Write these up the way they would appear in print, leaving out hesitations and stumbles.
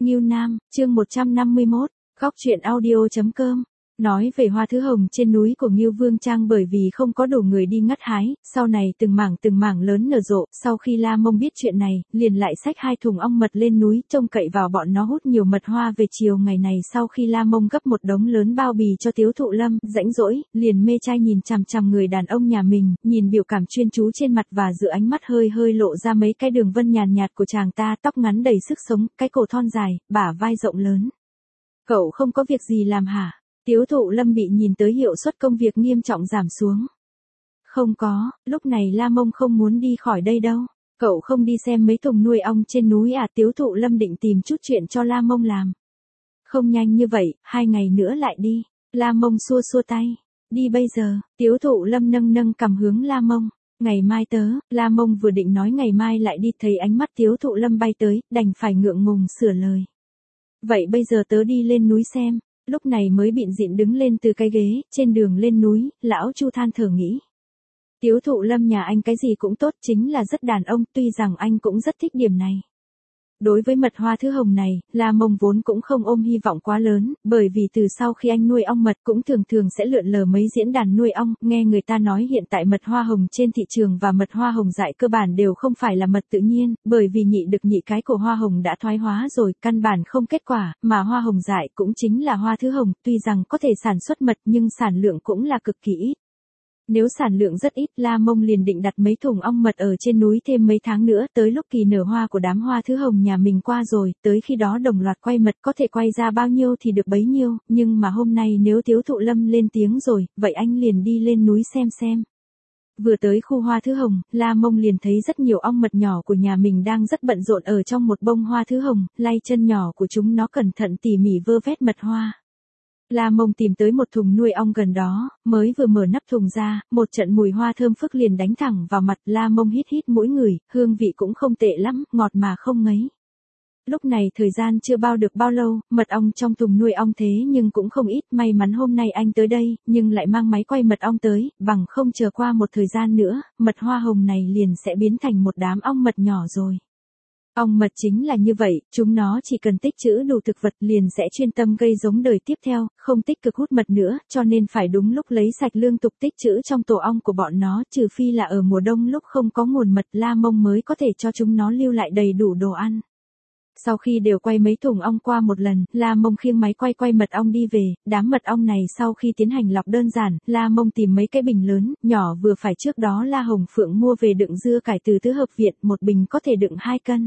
Ngưu Nam, chương 151, góc truyện audio.com. Nói về hoa thứ hồng trên núi của Ngưu Vương Trang, bởi vì không có đủ người đi ngắt hái, sau này từng mảng lớn nở rộ. Sau khi La Mông biết chuyện này, liền lại xách 2 thùng ong mật lên núi, trông cậy vào bọn nó hút nhiều mật hoa về. Chiều ngày này, sau khi La Mông gấp một đống lớn bao bì cho Tiếu Thụ Lâm, rãnh rỗi, liền mê trai nhìn chằm chằm người đàn ông nhà mình, nhìn biểu cảm chuyên chú trên mặt và giữa ánh mắt hơi lộ ra mấy cái đường vân nhàn nhạt của chàng ta. Tóc ngắn đầy sức sống, cái cổ thon dài, bả vai rộng lớn. Cậu không có việc gì làm hả? Tiếu Thụ Lâm bị nhìn tới hiệu suất công việc nghiêm trọng giảm xuống. Không có, lúc này La Mông không muốn đi khỏi đây đâu. Cậu không đi xem mấy thùng nuôi ong trên núi à? Tiếu Thụ Lâm định tìm chút chuyện cho La Mông làm. Không nhanh như vậy, 2 ngày nữa lại đi. La Mông xua tay. Đi bây giờ. Tiếu Thụ Lâm nâng cằm hướng La Mông. Ngày mai tớ. La Mông vừa định nói ngày mai lại đi, thấy ánh mắt Tiếu Thụ Lâm bay tới, đành phải ngượng ngùng sửa lời. Vậy bây giờ tớ đi lên núi xem. Lúc này mới bịn dịn đứng lên từ cái ghế. Trên đường lên núi, lão Chu than thở nghĩ. Tiếu Thụ Lâm nhà anh cái gì cũng tốt, chính là rất đàn ông, tuy rằng anh cũng rất thích điểm này. Đối với mật hoa thứ hồng này, La Mông vốn cũng không ôm hy vọng quá lớn, bởi vì từ sau khi anh nuôi ong mật cũng thường sẽ lượn lờ mấy diễn đàn nuôi ong. Nghe người ta nói hiện tại mật hoa hồng trên thị trường và mật hoa hồng dại cơ bản đều không phải là mật tự nhiên, bởi vì nhị cái của hoa hồng đã thoái hóa rồi, căn bản không kết quả, mà hoa hồng dại cũng chính là hoa thứ hồng, tuy rằng có thể sản xuất mật nhưng sản lượng cũng là cực kỳ ít. Nếu sản lượng rất ít, La Mông liền định đặt mấy thùng ong mật ở trên núi thêm mấy tháng nữa, tới lúc kỳ nở hoa của đám hoa thứ hồng nhà mình qua rồi, tới khi đó đồng loạt quay mật, có thể quay ra bao nhiêu thì được bấy nhiêu. Nhưng mà hôm nay nếu Tiếu Thụ Lâm lên tiếng rồi, vậy anh liền đi lên núi xem. Vừa tới khu hoa thứ hồng, La Mông liền thấy rất nhiều ong mật nhỏ của nhà mình đang rất bận rộn ở trong một bông hoa thứ hồng, lay chân nhỏ của chúng nó cẩn thận tỉ mỉ vơ vét mật hoa. La Mông tìm tới một thùng nuôi ong gần đó, mới vừa mở nắp thùng ra, một trận mùi hoa thơm phức liền đánh thẳng vào mặt. La Mông hít mũi ngửi, hương vị cũng không tệ lắm, ngọt mà không ngấy. Lúc này thời gian chưa bao được bao lâu, mật ong trong thùng nuôi ong thế nhưng cũng không ít. May mắn hôm nay anh tới đây, nhưng lại mang máy quay mật ong tới, bằng không chờ qua một thời gian nữa, mật hoa hồng này liền sẽ biến thành một đám ong mật nhỏ rồi. Ong mật chính là như vậy, chúng nó chỉ cần tích trữ đủ thực vật liền sẽ chuyên tâm gây giống đời tiếp theo, không tích cực hút mật nữa, cho nên phải đúng lúc lấy sạch lương thực tích trữ trong tổ ong của bọn nó, trừ phi là ở mùa đông lúc không có nguồn mật, La Mông mới có thể cho chúng nó lưu lại đầy đủ đồ ăn. Sau khi đều quay mấy thùng ong qua một lần, La Mông khiêng máy quay mật ong đi về. Đám mật ong này sau khi tiến hành lọc đơn giản, La Mông tìm mấy cái bình lớn, nhỏ vừa phải, trước đó La Hồng Phượng mua về đựng dưa cải từ Tứ Hợp Viện, một bình có thể đựng 2 cân.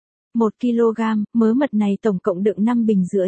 1 kg, mớ mật này tổng cộng đựng 5 bình rưỡi.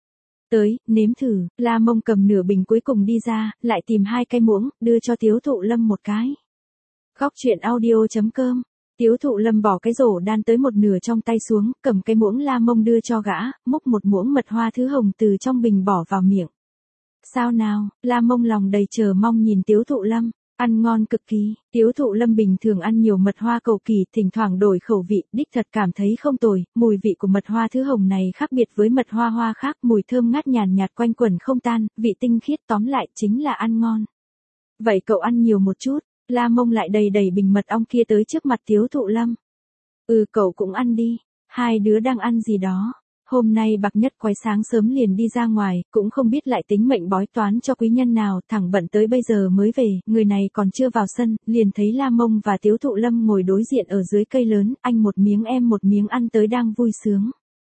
Tới, nếm thử. La Mông cầm nửa bình cuối cùng đi ra, lại tìm 2 cái muỗng, đưa cho Tiếu Thụ Lâm một cái. Góc truyện audio.com. Tiếu Thụ Lâm bỏ cái rổ đan tới một nửa trong tay xuống, cầm cái muỗng La Mông đưa cho gã, múc một muỗng mật hoa thứ hồng từ trong bình bỏ vào miệng. Sao nào? La Mông lòng đầy chờ mong nhìn Tiếu Thụ Lâm. Ăn ngon cực kỳ. Tiếu Thụ Lâm bình thường ăn nhiều mật hoa cầu kỳ, thỉnh thoảng đổi khẩu vị, đích thật cảm thấy không tồi. Mùi vị của mật hoa thứ hồng này khác biệt với mật hoa khác, mùi thơm ngát nhàn nhạt quanh quẩn không tan, vị tinh khiết, tóm lại chính là ăn ngon. Vậy cậu ăn nhiều một chút. La Mông lại đầy bình mật ong kia tới trước mặt Tiếu Thụ Lâm. Cậu cũng ăn đi. Hai đứa đang ăn gì đó? Hôm nay Bạc Nhất Quái sáng sớm liền đi ra ngoài, cũng không biết lại tính mệnh bói toán cho quý nhân nào, thẳng bận tới bây giờ mới về. Người này còn chưa vào sân, liền thấy La Mông và Tiếu Thụ Lâm ngồi đối diện ở dưới cây lớn, anh một miếng em một miếng ăn tới đang vui sướng.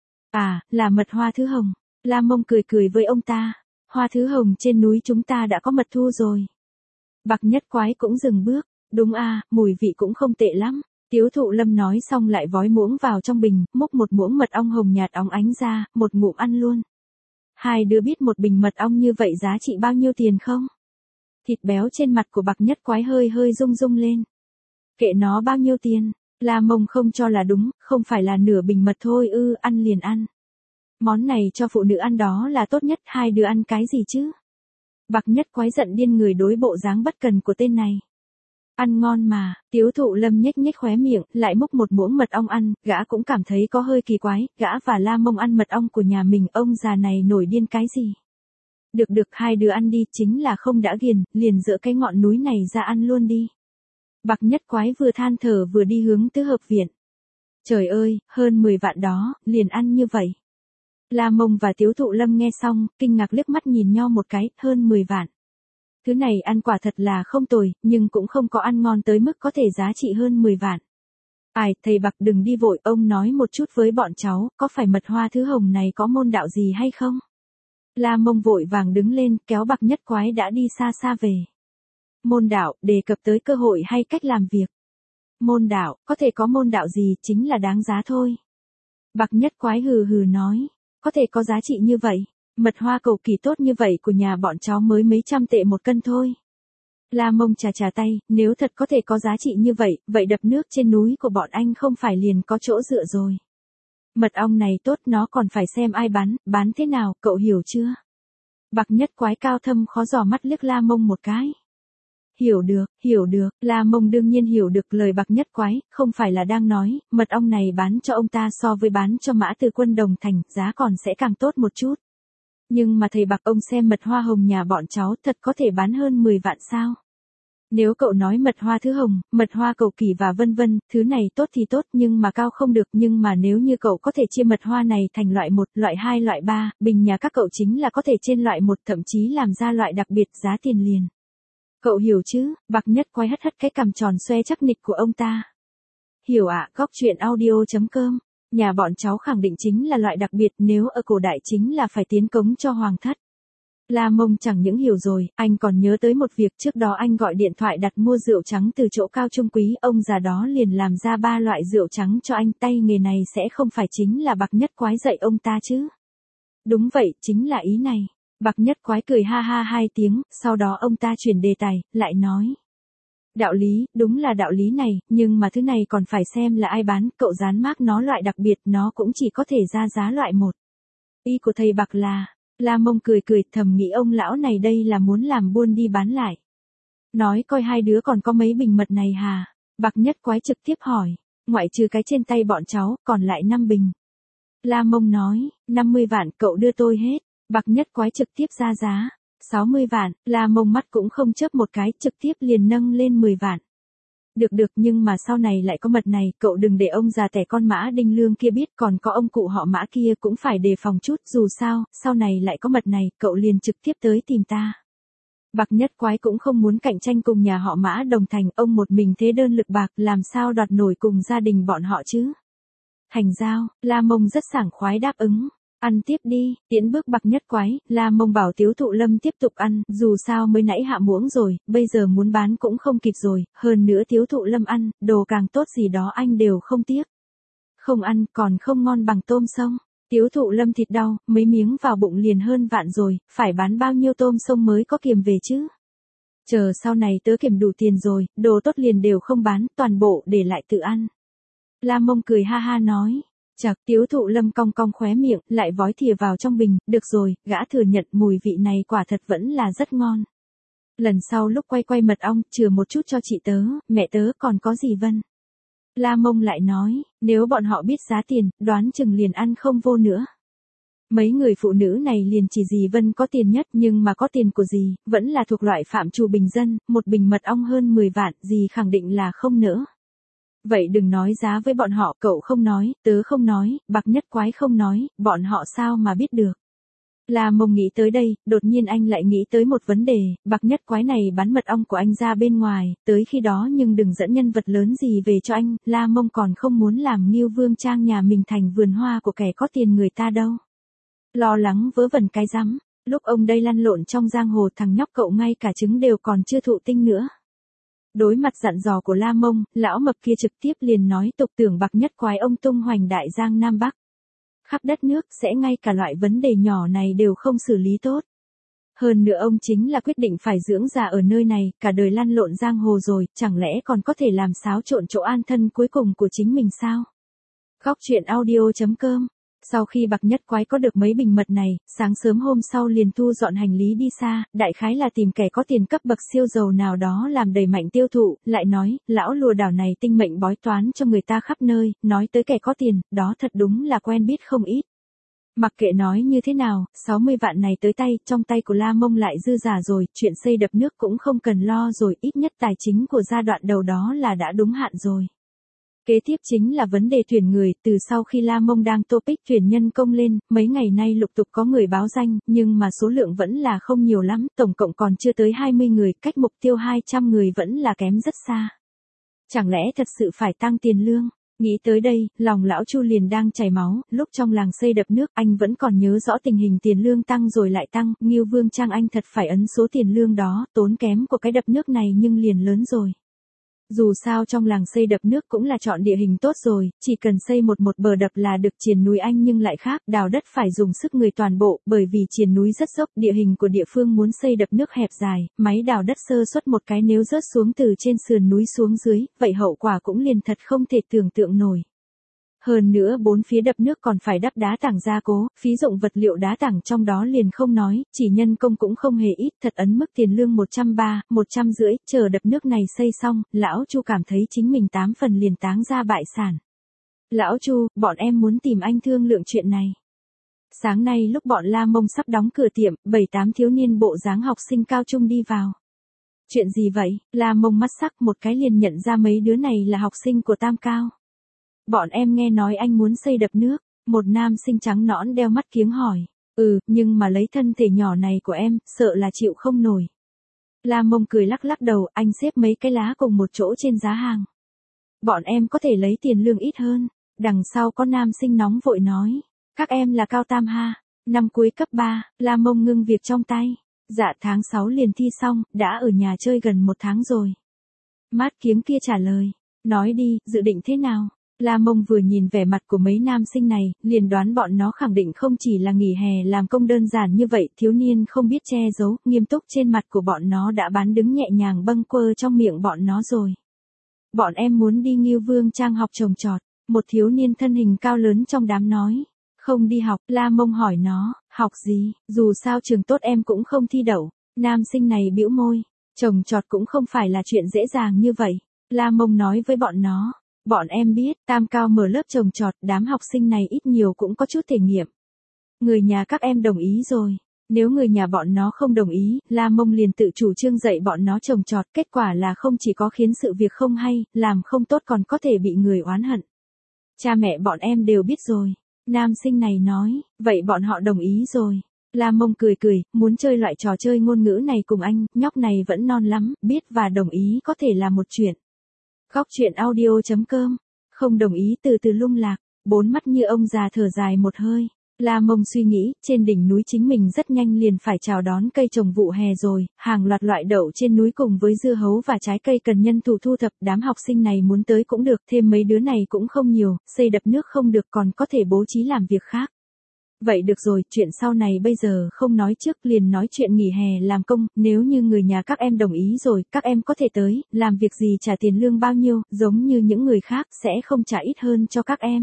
À, là mật hoa thứ hồng. La Mông cười với ông ta. Hoa thứ hồng trên núi chúng ta đã có mật thu rồi. Bạc Nhất Quái cũng dừng bước. Đúng à, mùi vị cũng không tệ lắm. Tiếu Thụ Lâm nói xong lại vói muỗng vào trong bình, múc một muỗng mật ong hồng nhạt óng ánh ra, một ngụm ăn luôn. Hai đứa biết một bình mật ong như vậy giá trị bao nhiêu tiền không? Thịt béo trên mặt của Bạc Nhất Quái hơi rung lên. Kệ nó bao nhiêu tiền? La Mông không cho là đúng, không phải là nửa bình mật thôi ư? Ăn liền ăn. Món này cho phụ nữ ăn đó là tốt nhất, hai đứa ăn cái gì chứ? Bạc Nhất Quái giận điên người đối bộ dáng bất cần của tên này. Ăn ngon mà. Tiếu Thụ Lâm nhếch khóe miệng, lại múc một muỗng mật ong ăn, gã cũng cảm thấy có hơi kỳ quái, gã và La Mông ăn mật ong của nhà mình, ông già này nổi điên cái gì? Được, hai đứa ăn đi, chính là không đã ghiền, liền dỡ cái ngọn núi này ra ăn luôn đi. Bạc Nhất Quái vừa than thở vừa đi hướng Tứ Hợp Viện. Trời ơi, hơn 10 vạn đó, liền ăn như vậy. La Mông và Tiếu Thụ Lâm nghe xong, kinh ngạc liếc mắt nhìn nhau một cái, hơn 10 vạn. Thứ này ăn quả thật là không tồi, nhưng cũng không có ăn ngon tới mức có thể giá trị hơn 10 vạn. Ai, thầy Bạc đừng đi vội, ông nói một chút với bọn cháu, có phải mật hoa thứ hồng này có môn đạo gì hay không? La Mông vội vàng đứng lên, kéo Bạc Nhất Quái đã đi xa xa về. Môn đạo, đề cập tới cơ hội hay cách làm việc. Môn đạo, có thể có môn đạo gì, chính là đáng giá thôi. Bạc Nhất Quái hừ hừ nói, có thể có giá trị như vậy, mật hoa cầu kỳ tốt như vậy của nhà bọn cháu mới mấy trăm tệ một cân thôi. La Mông chà chà tay, nếu thật có thể có giá trị như vậy, vậy đập nước trên núi của bọn anh không phải liền có chỗ dựa rồi. Mật ong này tốt, nó còn phải xem ai bán thế nào, cậu hiểu chưa? Bạc Nhất Quái cao thâm khó dò mắt liếc La Mông một cái. Hiểu được, La Mông đương nhiên hiểu được lời Bạc Nhất Quái, không phải là đang nói, mật ong này bán cho ông ta so với bán cho Mã Từ Quân đồng thành, giá còn sẽ càng tốt một chút. Nhưng mà thầy Bạc ông xem mật hoa hồng nhà bọn cháu thật có thể bán hơn 10 vạn sao? Nếu cậu nói mật hoa thứ hồng, mật hoa cầu kỳ và vân vân, thứ này tốt thì tốt nhưng mà cao không được, nhưng mà nếu như cậu có thể chia mật hoa này thành loại 1, loại 2, loại 3, bình nhà các cậu chính là có thể trên loại 1 thậm chí làm ra loại đặc biệt giá tiền liền. Cậu hiểu chứ? Bạc Nhất Quái hất hất cái cằm tròn xoe chắc nịch của ông ta. Hiểu ạ, góc truyện audio.com. Nhà bọn cháu khẳng định chính là loại đặc biệt, nếu ở cổ đại chính là phải tiến cống cho hoàng thất. La Mông chẳng những hiểu rồi, anh còn nhớ tới một việc, trước đó anh gọi điện thoại đặt mua rượu trắng từ chỗ Cao Trung Quý, ông già đó liền làm ra 3 loại rượu trắng cho anh, tay nghề này sẽ không phải chính là Bạc Nhất Quái dạy ông ta chứ? Đúng vậy, chính là ý này. Bạc Nhất Quái cười ha ha 2 tiếng, sau đó ông ta chuyển đề tài, lại nói. Đạo lý, đúng là đạo lý này, nhưng mà thứ này còn phải xem là ai bán, cậu dán mác nó loại đặc biệt, nó cũng chỉ có thể ra giá loại 1. Ý của thầy Bạc là, La Mông cười thầm nghĩ ông lão này đây là muốn làm buôn đi bán lại. Nói coi hai đứa còn có mấy bình mật này hà? Bạc Nhất Quái trực tiếp hỏi, ngoại trừ cái trên tay bọn cháu, còn lại 5 bình. La Mông nói, 50 vạn cậu đưa tôi hết. Bạc Nhất Quái trực tiếp ra giá, 60 vạn, La Mông mắt cũng không chớp một cái, trực tiếp liền nâng lên 10 vạn. Được nhưng mà sau này lại có mật này, cậu đừng để ông già tẻ con Mã Đinh Lương kia biết, còn có ông cụ họ Mã kia cũng phải đề phòng chút, dù sao, sau này lại có mật này, cậu liền trực tiếp tới tìm ta. Bạc Nhất Quái cũng không muốn cạnh tranh cùng nhà họ Mã đồng thành, ông một mình thế đơn lực bạc, làm sao đoạt nổi cùng gia đình bọn họ chứ? Thành giao, La Mông rất sảng khoái đáp ứng. Ăn tiếp đi, tiễn bước Bạc Nhất Quái, La Mông bảo Tiếu Thụ Lâm tiếp tục ăn, dù sao mới nãy hạ muỗng rồi, bây giờ muốn bán cũng không kịp rồi, hơn nữa Tiếu Thụ Lâm ăn, đồ càng tốt gì đó anh đều không tiếc. Không ăn, còn không ngon bằng tôm sông. Tiếu Thụ Lâm thịt đau, mấy miếng vào bụng liền hơn vạn rồi, phải bán bao nhiêu tôm sông mới có kiềm về chứ? Chờ sau này tớ kiểm đủ tiền rồi, đồ tốt liền đều không bán, toàn bộ để lại tự ăn. La Mông cười ha ha nói. Chạc, Tiếu Thụ Lâm cong cong khóe miệng, lại vói thìa vào trong bình, được rồi, gã thừa nhận mùi vị này quả thật vẫn là rất ngon. Lần sau lúc quay mật ong, chừa một chút cho chị tớ, mẹ tớ còn có gì vân. La Mông lại nói, nếu bọn họ biết giá tiền, đoán chừng liền ăn không vô nữa. Mấy người phụ nữ này liền chỉ dì Vân có tiền nhất, nhưng mà có tiền của dì, vẫn là thuộc loại phạm trù bình dân, một bình mật ong hơn 10 vạn, dì khẳng định là không nỡ. Vậy đừng nói giá với bọn họ, cậu không nói, tớ không nói, Bạc Nhất Quái không nói, bọn họ sao mà biết được. La Mông nghĩ tới đây, đột nhiên anh lại nghĩ tới một vấn đề, Bạc Nhất Quái này bán mật ong của anh ra bên ngoài, tới khi đó nhưng đừng dẫn nhân vật lớn gì về cho anh, La Mông còn không muốn làm Ngưu Vương Trang nhà mình thành vườn hoa của kẻ có tiền người ta đâu. Lo lắng vớ vẩn cái rắm, lúc ông đây lăn lộn trong giang hồ thằng nhóc cậu ngay cả trứng đều còn chưa thụ tinh nữa. Đối mặt dặn dò của La Mông, lão mập kia trực tiếp liền nói tục tưởng Bạc Nhất Quái ông tung hoành đại giang Nam Bắc. Khắp đất nước, sẽ ngay cả loại vấn đề nhỏ này đều không xử lý tốt. Hơn nữa ông chính là quyết định phải dưỡng già ở nơi này, cả đời lăn lộn giang hồ rồi, chẳng lẽ còn có thể làm xáo trộn chỗ an thân cuối cùng của chính mình sao? Góc truyện audio.com. Sau khi Bạc Nhất Quái có được mấy bình mật này, sáng sớm hôm sau liền thu dọn hành lý đi xa, đại khái là tìm kẻ có tiền cấp bậc siêu giàu nào đó làm đầy mạnh tiêu thụ, lại nói, lão lùa đảo này tinh mệnh bói toán cho người ta khắp nơi, nói tới kẻ có tiền, đó thật đúng là quen biết không ít. Mặc kệ nói như thế nào, 60 vạn này tới tay, trong tay của La Mông lại dư giả rồi, chuyện xây đập nước cũng không cần lo rồi, ít nhất tài chính của giai đoạn đầu đó là đã đúng hạn rồi. Kế tiếp chính là vấn đề tuyển người, từ sau khi La Mông đang topic tuyển nhân công lên, mấy ngày nay lục tục có người báo danh, nhưng mà số lượng vẫn là không nhiều lắm, tổng cộng còn chưa tới 20 người, cách mục tiêu 200 người vẫn là kém rất xa. Chẳng lẽ thật sự phải tăng tiền lương? Nghĩ tới đây, lòng lão Chu liền đang chảy máu, lúc trong làng xây đập nước, anh vẫn còn nhớ rõ tình hình tiền lương tăng rồi lại tăng, Ngưu Vương Trang anh thật phải ấn số tiền lương đó, tốn kém của cái đập nước này nhưng liền lớn rồi. Dù sao trong làng xây đập nước cũng là chọn địa hình tốt rồi, chỉ cần xây một bờ đập là được. Triền núi anh nhưng lại khác, đào đất phải dùng sức người toàn bộ, bởi vì triền núi rất dốc, địa hình của địa phương muốn xây đập nước hẹp dài, máy đào đất sơ suất một cái nếu rớt xuống từ trên sườn núi xuống dưới, vậy hậu quả cũng liền thật không thể tưởng tượng nổi. Hơn nữa bốn phía đập nước còn phải đắp đá tảng gia cố, phí dụng vật liệu đá tảng trong đó liền không nói, chỉ nhân công cũng không hề ít, thật ấn mức tiền lương 130, 150, chờ đập nước này xây xong, lão Chu cảm thấy chính mình 8 phần liền táng ra bại sản. Lão Chu, bọn em muốn tìm anh thương lượng chuyện này. Sáng nay lúc bọn La Mông sắp đóng cửa tiệm, 7-8 thiếu niên bộ dáng học sinh cao trung đi vào. Chuyện gì vậy? La Mông mắt sắc một cái liền nhận ra mấy đứa này là học sinh của Tam Cao. Bọn em nghe nói anh muốn xây đập nước, một nam sinh trắng nõn đeo mắt kiếng hỏi. Nhưng mà lấy thân thể nhỏ này của em, sợ là chịu không nổi. La Mông cười lắc lắc đầu, anh xếp mấy cái lá cùng một chỗ trên giá hàng. Bọn em có thể lấy tiền lương ít hơn. Đằng sau có nam sinh nóng vội nói. Các em là cao tam ha, năm cuối cấp 3, La Mông ngưng việc trong tay. Dạ tháng 6 liền thi xong, đã ở nhà chơi gần 1 tháng rồi. Mát kiếng kia trả lời. Nói đi, dự định thế nào? La Mông vừa nhìn vẻ mặt của mấy nam sinh này, liền đoán bọn nó khẳng định không chỉ là nghỉ hè làm công đơn giản như vậy, thiếu niên không biết che giấu, nghiêm túc trên mặt của bọn nó đã bán đứng nhẹ nhàng bâng quơ trong miệng bọn nó rồi. Bọn em muốn đi Ngưu Vương Trang học trồng trọt, một thiếu niên thân hình cao lớn trong đám nói. Không đi học, La Mông hỏi nó, học gì, dù sao trường tốt em cũng không thi đậu. Nam sinh này bĩu môi, trồng trọt cũng không phải là chuyện dễ dàng như vậy. La Mông nói với bọn nó. Bọn em biết, Tam Cao mở lớp trồng trọt, đám học sinh này ít nhiều cũng có chút thể nghiệm. Người nhà các em đồng ý rồi. Nếu người nhà bọn nó không đồng ý, La Mông liền tự chủ trương dạy bọn nó trồng trọt, kết quả là không chỉ có khiến sự việc không hay, làm không tốt còn có thể bị người oán hận. Cha mẹ bọn em đều biết rồi. Nam sinh này nói, vậy bọn họ đồng ý rồi. La Mông cười cười, muốn chơi loại trò chơi ngôn ngữ này cùng anh, nhóc này vẫn non lắm, biết và đồng ý có thể là một chuyện. Góc chuyện audio.com, không đồng ý từ từ lung lạc, bốn mắt như ông già thở dài một hơi. La Mông suy nghĩ, trên đỉnh núi chính mình rất nhanh liền phải chào đón cây trồng vụ hè rồi, hàng loạt loại đậu trên núi cùng với dưa hấu và trái cây cần nhân thủ thu thập, đám học sinh này muốn tới cũng được, thêm mấy đứa này cũng không nhiều, xây đập nước không được còn có thể bố trí làm việc khác. Vậy được rồi, chuyện sau này bây giờ không nói trước liền nói chuyện nghỉ hè làm công, nếu như người nhà các em đồng ý rồi, các em có thể tới, làm việc gì trả tiền lương bao nhiêu, giống như những người khác, sẽ không trả ít hơn cho các em.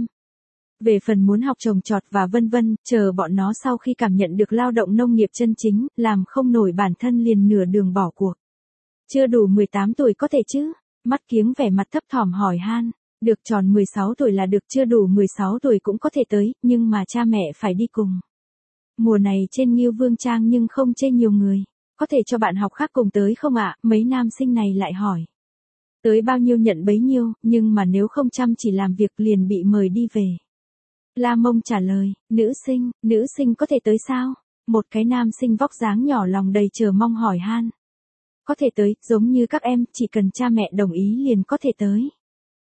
Về phần muốn học trồng trọt và vân vân, chờ bọn nó sau khi cảm nhận được lao động nông nghiệp chân chính, làm không nổi bản thân liền nửa đường bỏ cuộc. Chưa đủ 18 tuổi có thể chứ? Mắt kiếng vẻ mặt thấp thỏm hỏi han. Được tròn 16 tuổi là được, chưa đủ 16 tuổi cũng có thể tới, nhưng mà cha mẹ phải đi cùng. Mùa này trên Ngưu Vương Trang nhưng không chê nhiều người. Có thể cho bạn học khác cùng tới không ạ? Mấy nam sinh này lại hỏi. Tới bao nhiêu nhận bấy nhiêu, nhưng mà nếu không chăm chỉ làm việc liền bị mời đi về. La Mông trả lời, nữ sinh có thể tới sao? Một cái nam sinh vóc dáng nhỏ lòng đầy chờ mong hỏi han. Có thể tới, giống như các em, chỉ cần cha mẹ đồng ý liền có thể tới.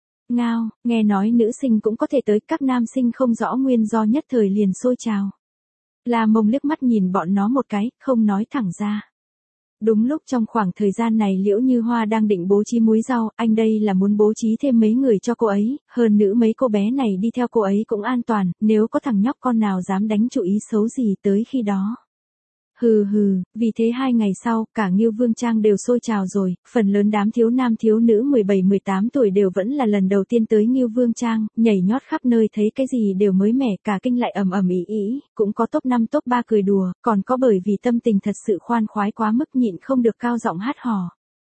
Ngao, nghe nói nữ sinh cũng có thể tới, các nam sinh không rõ nguyên do nhất thời liền xôi trào. La Mông liếc mắt nhìn bọn nó một cái, không nói thẳng ra. Đúng lúc trong khoảng thời gian này Liễu Như Hoa đang định bố trí múi rau, anh đây là muốn bố trí thêm mấy người cho cô ấy, hơn nữa mấy cô bé này đi theo cô ấy cũng an toàn, nếu có thằng nhóc con nào dám đánh chủ ý xấu gì tới khi đó. Hừ, vì thế 2 ngày sau, cả Ngưu Vương Trang đều sôi trào rồi, phần lớn đám thiếu nam thiếu nữ 17-18 tuổi đều vẫn là lần đầu tiên tới Ngưu Vương Trang, nhảy nhót khắp nơi thấy cái gì đều mới mẻ, cả kinh lại ầm ầm ĩ, cũng có top 5 top 3 cười đùa, còn có bởi vì tâm tình thật sự khoan khoái quá mức nhịn không được cao giọng hát hò.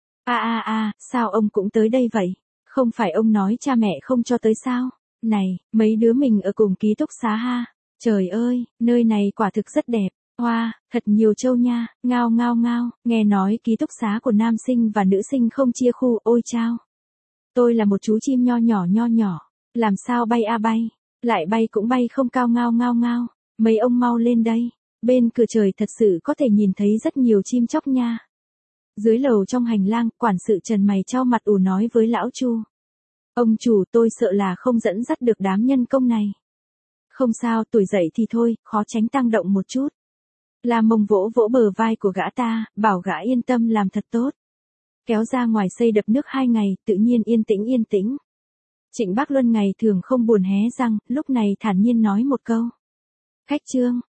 Sao ông cũng tới đây vậy? Không phải ông nói cha mẹ không cho tới sao? Này, mấy đứa mình ở cùng ký túc xá ha. Trời ơi, nơi này quả thực rất đẹp. Hoa, thật nhiều trâu nha, ngao, nghe nói ký túc xá của nam sinh và nữ sinh không chia khu, ôi chao. Tôi là một chú chim nho nhỏ, làm sao bay a bay, lại bay cũng bay không cao ngao ngao ngao, mấy ông mau lên đây, bên cửa trời thật sự có thể nhìn thấy rất nhiều chim chóc nha. Dưới lầu trong hành lang, quản sự Trần mày chau mặt ủ nói với lão Chu. Ông chủ, tôi sợ là không dẫn dắt được đám nhân công này. Không sao, tuổi dậy thì thôi, khó tránh tăng động một chút. La Mông vỗ vỗ bờ vai của gã ta, bảo gã yên tâm làm thật tốt. Kéo ra ngoài xây đập nước 2 ngày, tự nhiên yên tĩnh yên tĩnh. Trịnh Bác Luân ngày thường không buồn hé răng, lúc này thản nhiên nói một câu. Khách Trương,